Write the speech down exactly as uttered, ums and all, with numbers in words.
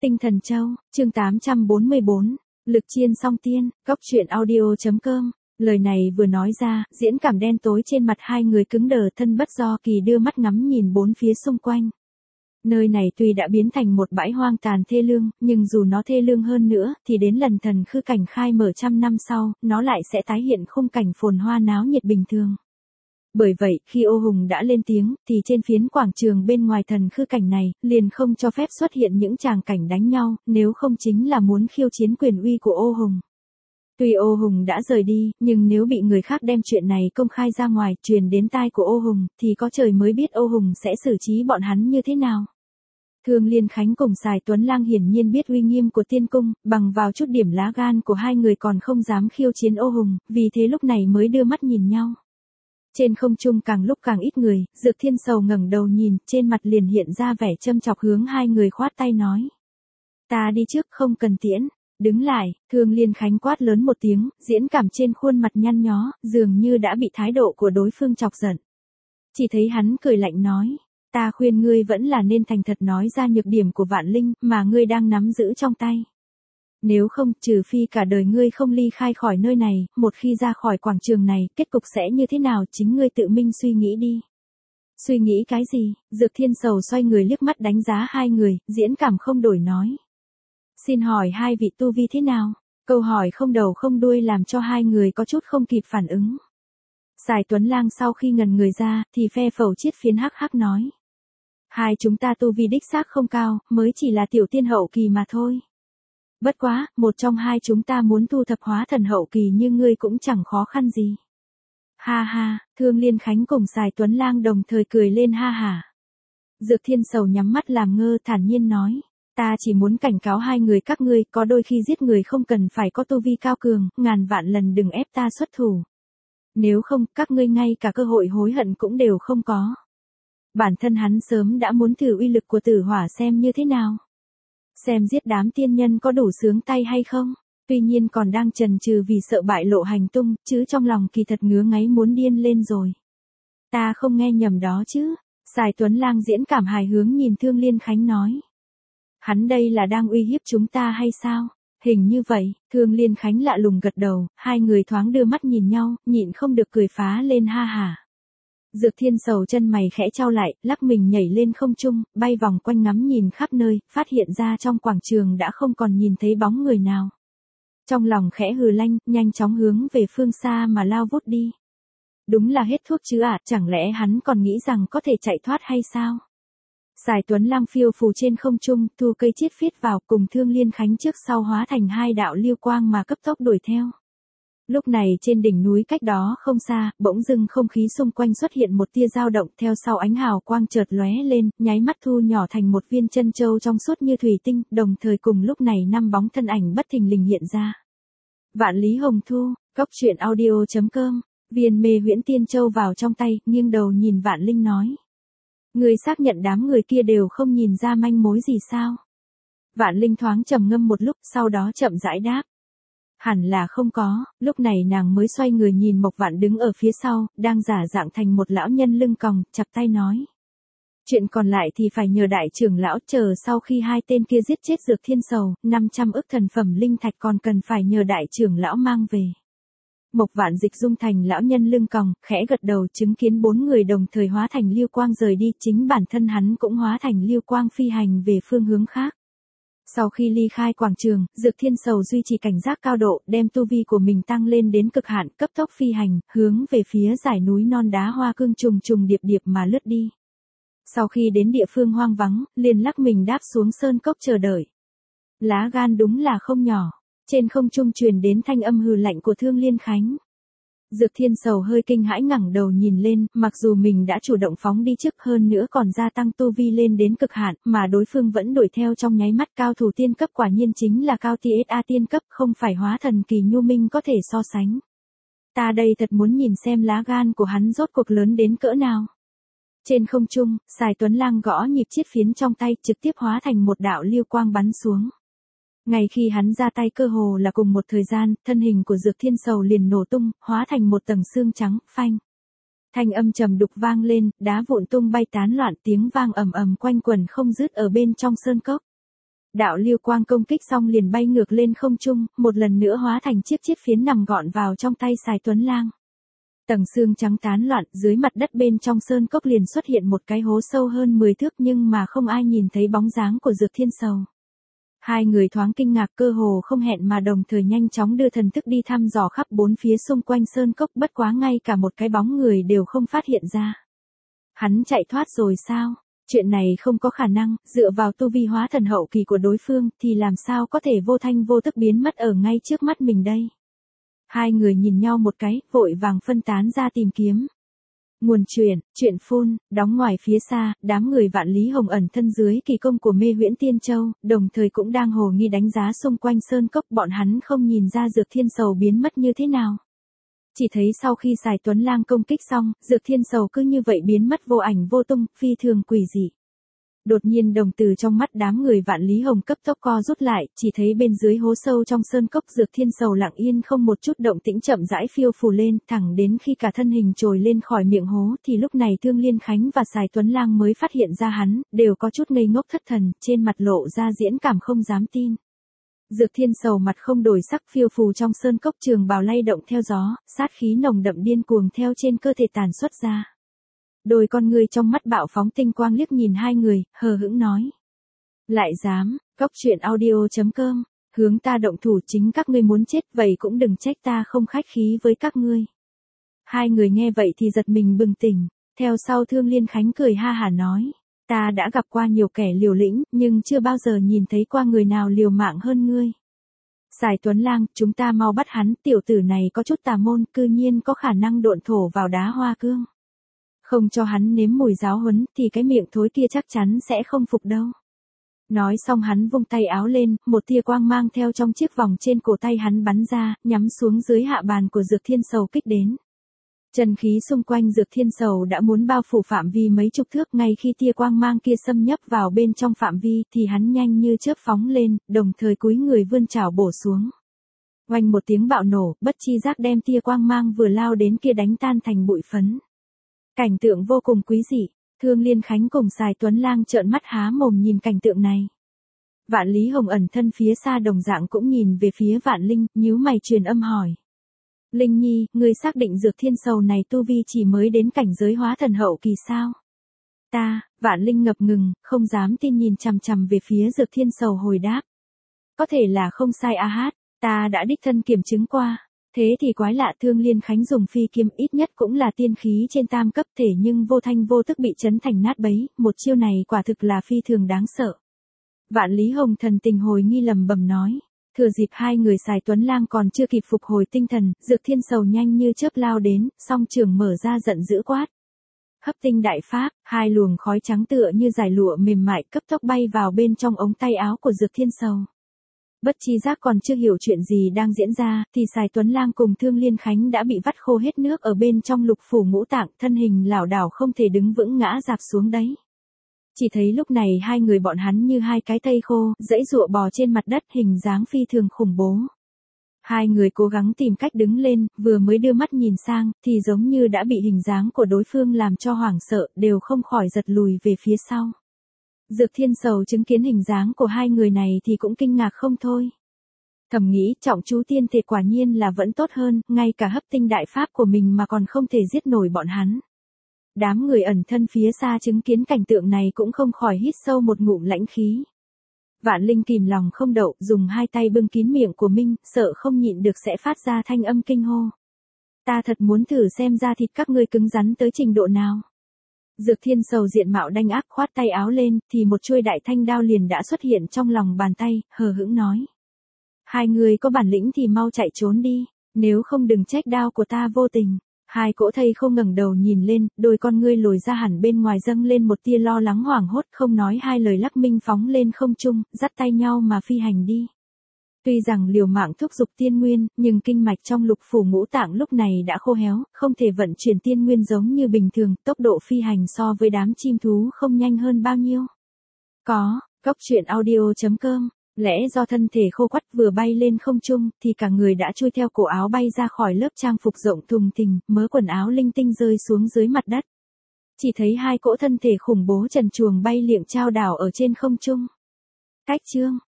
Tinh Thần Châu, chương tám trăm bốn mươi bốn, Lực Chiên Song Tiên, Cốc Truyện Audio chấm com. Lời này vừa nói ra, diễn cảm đen tối trên mặt hai người cứng đờ, thân bất do kỳ đưa mắt ngắm nhìn bốn phía xung quanh. Nơi này tuy đã biến thành một bãi hoang tàn thê lương, nhưng dù nó thê lương hơn nữa, thì đến lần thần khư cảnh khai mở trăm năm sau, nó lại sẽ tái hiện khung cảnh phồn hoa náo nhiệt bình thường. Bởi vậy, khi Ô Hùng đã lên tiếng, thì trên phiến quảng trường bên ngoài thần khư cảnh này, liền không cho phép xuất hiện những tràng cảnh đánh nhau, nếu không chính là muốn khiêu chiến quyền uy của Ô Hùng. Tuy Ô Hùng đã rời đi, nhưng nếu bị người khác đem chuyện này công khai ra ngoài, truyền đến tai của Ô Hùng, thì có trời mới biết Ô Hùng sẽ xử trí bọn hắn như thế nào. Thương Liên Khánh cùng Sài Tuấn Lang hiển nhiên biết uy nghiêm của tiên cung, bằng vào chút điểm lá gan của hai người còn không dám khiêu chiến Ô Hùng, vì thế lúc này mới đưa mắt nhìn nhau. Trên không trung càng lúc càng ít người, Dược Thiên Sầu ngẩng đầu nhìn, trên mặt liền hiện ra vẻ châm chọc hướng hai người khoát tay nói. Ta đi trước, không cần tiễn. Đứng lại, Thương Liên Khánh quát lớn một tiếng, diễn cảm trên khuôn mặt nhăn nhó, dường như đã bị thái độ của đối phương chọc giận. Chỉ thấy hắn cười lạnh nói, ta khuyên ngươi vẫn là nên thành thật nói ra nhược điểm của Vạn Linh, mà ngươi đang nắm giữ trong tay. Nếu không, trừ phi cả đời ngươi không ly khai khỏi nơi này, một khi ra khỏi quảng trường này, kết cục sẽ như thế nào chính ngươi tự minh suy nghĩ đi. Suy nghĩ cái gì? Dược Thiên Sầu xoay người liếc mắt đánh giá hai người, diễn cảm không đổi nói. Xin hỏi hai vị tu vi thế nào? Câu hỏi không đầu không đuôi làm cho hai người có chút không kịp phản ứng. Sài Tuấn Lang sau khi ngần người ra, thì phe phẩu chiết phiến hắc hắc nói. Hai chúng ta tu vi đích xác không cao, mới chỉ là tiểu tiên hậu kỳ mà thôi. Bất quá, một trong hai chúng ta muốn thu thập hóa thần hậu kỳ như ngươi cũng chẳng khó khăn gì. Ha ha, Thương Liên Khánh cùng Sài Tuấn Lang đồng thời cười lên ha hả. Dược Thiên Sầu nhắm mắt làm ngơ thản nhiên nói. Ta chỉ muốn cảnh cáo hai người các ngươi, có đôi khi giết người không cần phải có tu vi cao cường, ngàn vạn lần đừng ép ta xuất thủ. Nếu không, các ngươi ngay cả cơ hội hối hận cũng đều không có. Bản thân hắn sớm đã muốn thử uy lực của tử hỏa xem như thế nào. Xem giết đám tiên nhân có đủ sướng tay hay không. Tuy nhiên còn đang chần chừ vì sợ bại lộ hành tung, chứ trong lòng kỳ thật ngứa ngáy muốn điên lên rồi. Ta không nghe nhầm đó chứ. Sài Tuấn Lang diễn cảm hài hướng nhìn Thương Liên Khánh nói. Hắn đây là đang uy hiếp chúng ta hay sao? Hình như vậy, Thương Liên Khánh lạ lùng gật đầu, hai người thoáng đưa mắt nhìn nhau, nhịn không được cười phá lên ha hả. Dược Thiên Sầu chân mày khẽ trao lại, lắc mình nhảy lên không trung, bay vòng quanh ngắm nhìn khắp nơi, phát hiện ra trong quảng trường đã không còn nhìn thấy bóng người nào. Trong lòng khẽ hừ lanh, nhanh chóng hướng về phương xa mà lao vút đi. Đúng là hết thuốc chứ ạ, à, chẳng lẽ hắn còn nghĩ rằng có thể chạy thoát hay sao? Sài Tuấn Lang phiêu phù trên không trung, thu cây chiết phiết vào, cùng Thương Liên Khánh trước sau hóa thành hai đạo lưu quang mà cấp tốc đuổi theo. Lúc này trên đỉnh núi cách đó không xa, bỗng dưng không khí xung quanh xuất hiện một tia dao động, theo sau ánh hào quang chợt lóe lên, nháy mắt thu nhỏ thành một viên chân châu trong suốt như thủy tinh, đồng thời cùng lúc này năm bóng thân ảnh bất thình lình hiện ra. Vạn Lý Hồng Thu, Cốc Truyện Audio chấm com. Viên Mê Huyễn Tiên Châu vào trong tay, nghiêng đầu nhìn Vạn Linh nói. Người xác nhận đám người kia đều không nhìn ra manh mối gì sao? Vạn Linh thoáng trầm ngâm một lúc, sau đó chậm rãi đáp. Hẳn là không có, lúc này nàng mới xoay người nhìn Mộc Vạn đứng ở phía sau, đang giả dạng thành một lão nhân lưng còng, chắp tay nói. Chuyện còn lại thì phải nhờ đại trưởng lão, chờ sau khi hai tên kia giết chết Dược Thiên Sầu, năm trăm ức thần phẩm linh thạch còn cần phải nhờ đại trưởng lão mang về. Mộc Vạn dịch dung thành lão nhân lưng còng, khẽ gật đầu chứng kiến bốn người đồng thời hóa thành lưu quang rời đi, chính bản thân hắn cũng hóa thành lưu quang phi hành về phương hướng khác. Sau khi ly khai quảng trường, Dược Thiên Sầu duy trì cảnh giác cao độ, đem tu vi của mình tăng lên đến cực hạn, cấp tốc phi hành, hướng về phía dải núi non đá hoa cương trùng trùng điệp điệp mà lướt đi. Sau khi đến địa phương hoang vắng, liền lắc mình đáp xuống sơn cốc chờ đợi. Lá gan đúng là không nhỏ. Trên không trung truyền đến thanh âm hừ lạnh của Thương Liên Khánh. Dược Thiên Sầu hơi kinh hãi ngẩng đầu nhìn lên, mặc dù mình đã chủ động phóng đi trước hơn nữa còn gia tăng tu vi lên đến cực hạn, mà đối phương vẫn đuổi theo trong nháy mắt. Cao thủ tiên cấp quả nhiên chính là cao tê ét a tiên cấp, không phải hóa thần kỳ nhu minh có thể so sánh. Ta đây thật muốn nhìn xem lá gan của hắn rốt cuộc lớn đến cỡ nào. Trên không trung, Sài Tuấn Lang gõ nhịp chiết phiến trong tay, trực tiếp hóa thành một đạo lưu quang bắn xuống. Ngay khi hắn ra tay cơ hồ là cùng một thời gian, thân hình của Dược Thiên Sầu liền nổ tung, hóa thành một tầng xương trắng, phanh. Thanh âm trầm đục vang lên, đá vụn tung bay tán loạn, tiếng vang ầm ầm quanh quẩn không dứt ở bên trong sơn cốc. Đạo lưu quang công kích xong liền bay ngược lên không trung, một lần nữa hóa thành chiếc chiết phiến nằm gọn vào trong tay Sài Tuấn Lang. Tầng xương trắng tán loạn, dưới mặt đất bên trong sơn cốc liền xuất hiện một cái hố sâu hơn mười thước nhưng mà không ai nhìn thấy bóng dáng của Dược Thiên Sầu. Hai người thoáng kinh ngạc, cơ hồ không hẹn mà đồng thời nhanh chóng đưa thần thức đi thăm dò khắp bốn phía xung quanh sơn cốc, bất quá ngay cả một cái bóng người đều không phát hiện ra. Hắn chạy thoát rồi sao? Chuyện này không có khả năng, dựa vào tu vi hóa thần hậu kỳ của đối phương thì làm sao có thể vô thanh vô tức biến mất ở ngay trước mắt mình đây. Hai người nhìn nhau một cái, vội vàng phân tán ra tìm kiếm. Nguồn chuyện, chuyện phun, đóng ngoài phía xa, đám người Vạn Lý Hồng ẩn thân dưới kỳ công của Mê Huyễn Tiên Châu, đồng thời cũng đang hồ nghi đánh giá xung quanh sơn cốc, bọn hắn không nhìn ra Dược Thiên Sầu biến mất như thế nào. Chỉ thấy sau khi Sài Tuấn Lang công kích xong, Dược Thiên Sầu cứ như vậy biến mất vô ảnh vô tung, phi thường quỷ dị. Đột nhiên đồng tử trong mắt đám người Vạn Lý Hồng cấp tốc co rút lại, chỉ thấy bên dưới hố sâu trong sơn cốc Dược Thiên Sầu lặng yên không một chút động tĩnh chậm rãi phiêu phù lên, thẳng đến khi cả thân hình trồi lên khỏi miệng hố thì lúc này Thương Liên Khánh và Sài Tuấn Lang mới phát hiện ra hắn, đều có chút ngây ngốc thất thần, trên mặt lộ ra diễn cảm không dám tin. Dược Thiên Sầu mặt không đổi sắc phiêu phù trong sơn cốc, trường bào lay động theo gió, sát khí nồng đậm điên cuồng theo trên cơ thể tàn xuất ra. Đôi con người trong mắt bạo phóng tinh quang liếc nhìn hai người, hờ hững nói. Lại dám, cóc truyện audio chấm com, hướng ta động thủ, chính các ngươi muốn chết, vậy cũng đừng trách ta không khách khí với các ngươi. Hai người nghe vậy thì giật mình bừng tỉnh, theo sau Thương Liên Khánh cười ha hả nói. Ta đã gặp qua nhiều kẻ liều lĩnh, nhưng chưa bao giờ nhìn thấy qua người nào liều mạng hơn ngươi. Sài Tuấn Lang, chúng ta mau bắt hắn, tiểu tử này có chút tà môn, cư nhiên có khả năng độn thổ vào đá hoa cương. Không cho hắn nếm mùi giáo huấn thì cái miệng thối kia chắc chắn sẽ không phục đâu. Nói xong hắn vung tay áo lên, một tia quang mang theo trong chiếc vòng trên cổ tay hắn bắn ra, nhắm xuống dưới hạ bàn của Dược Thiên Sầu kích đến. Chân khí xung quanh Dược Thiên Sầu đã muốn bao phủ phạm vi mấy chục thước, ngay khi tia quang mang kia xâm nhập vào bên trong phạm vi thì hắn nhanh như chớp phóng lên, đồng thời cúi người vươn chảo bổ xuống. Oanh một tiếng bạo nổ, bất chi giác đem tia quang mang vừa lao đến kia đánh tan thành bụi phấn. Cảnh tượng vô cùng quý dị, Thương Liên Khánh cùng Sài Tuấn Lang trợn mắt há mồm nhìn cảnh tượng này. Vạn Lý Hồng ẩn thân phía xa đồng dạng cũng nhìn về phía Vạn Linh, nhíu mày truyền âm hỏi. Linh Nhi, ngươi xác định Dược Thiên Sầu này tu vi chỉ mới đến cảnh giới hóa thần hậu kỳ sao? Ta, Vạn Linh ngập ngừng, không dám tin nhìn chằm chằm về phía Dược Thiên Sầu hồi đáp. Có thể là không sai a hát, ta đã đích thân kiểm chứng qua. Thế thì quái lạ, Thương Liên Khánh dùng phi kiếm ít nhất cũng là tiên khí trên tam cấp thể nhưng vô thanh vô tức bị chấn thành nát bấy, một chiêu này quả thực là phi thường đáng sợ. Vạn Lý Hồng thần tình hồi nghi lầm bầm nói. Thừa dịp hai người Sài Tuấn Lang còn chưa kịp phục hồi tinh thần, Dược Thiên Sầu nhanh như chớp lao đến, song trường mở ra giận dữ quát. Hấp tinh đại pháp, hai luồng khói trắng tựa như dải lụa mềm mại cấp tốc bay vào bên trong ống tay áo của Dược Thiên Sầu. Bất chi giác còn chưa hiểu chuyện gì đang diễn ra, thì Sài Tuấn Lang cùng Thương Liên Khánh đã bị vắt khô hết nước ở bên trong lục phủ ngũ tạng, thân hình lảo đảo không thể đứng vững ngã rạp xuống đấy. Chỉ thấy lúc này hai người bọn hắn như hai cái thây khô, dãy dụa bò trên mặt đất, hình dáng phi thường khủng bố. Hai người cố gắng tìm cách đứng lên, vừa mới đưa mắt nhìn sang, thì giống như đã bị hình dáng của đối phương làm cho hoảng sợ, đều không khỏi giật lùi về phía sau. Dược Thiên Sầu chứng kiến hình dáng của hai người này thì cũng kinh ngạc không thôi. Thầm nghĩ, trọng chú tiên thể quả nhiên là vẫn tốt hơn, ngay cả hấp tinh đại pháp của mình mà còn không thể giết nổi bọn hắn. Đám người ẩn thân phía xa chứng kiến cảnh tượng này cũng không khỏi hít sâu một ngụm lãnh khí. Vạn Linh kìm lòng không đậu, dùng hai tay bưng kín miệng của mình, sợ không nhịn được sẽ phát ra thanh âm kinh hô. Ta thật muốn thử xem da thịt các ngươi cứng rắn tới trình độ nào. Dược Thiên Sầu diện mạo đanh ác khoát tay áo lên, thì một chuôi đại thanh đao liền đã xuất hiện trong lòng bàn tay, hờ hững nói. Hai người có bản lĩnh thì mau chạy trốn đi, nếu không đừng trách đao của ta vô tình. Hai cỗ thây không ngẩng đầu nhìn lên, đôi con ngươi lồi ra hẳn bên ngoài dâng lên một tia lo lắng hoảng hốt, không nói hai lời lắc minh phóng lên không trung, dắt tay nhau mà phi hành đi. Tuy rằng liều mạng thúc giục tiên nguyên, nhưng kinh mạch trong lục phủ ngũ tạng lúc này đã khô héo, không thể vận chuyển tiên nguyên giống như bình thường, tốc độ phi hành so với đám chim thú không nhanh hơn bao nhiêu. Có, cóc truyện audio chấm com, lẽ do thân thể khô quắt vừa bay lên không trung, thì cả người đã chui theo cổ áo bay ra khỏi lớp trang phục rộng thùng thình, mớ quần áo linh tinh rơi xuống dưới mặt đất. Chỉ thấy hai cỗ thân thể khủng bố trần truồng bay liệng chao đảo ở trên không trung. Cách chương.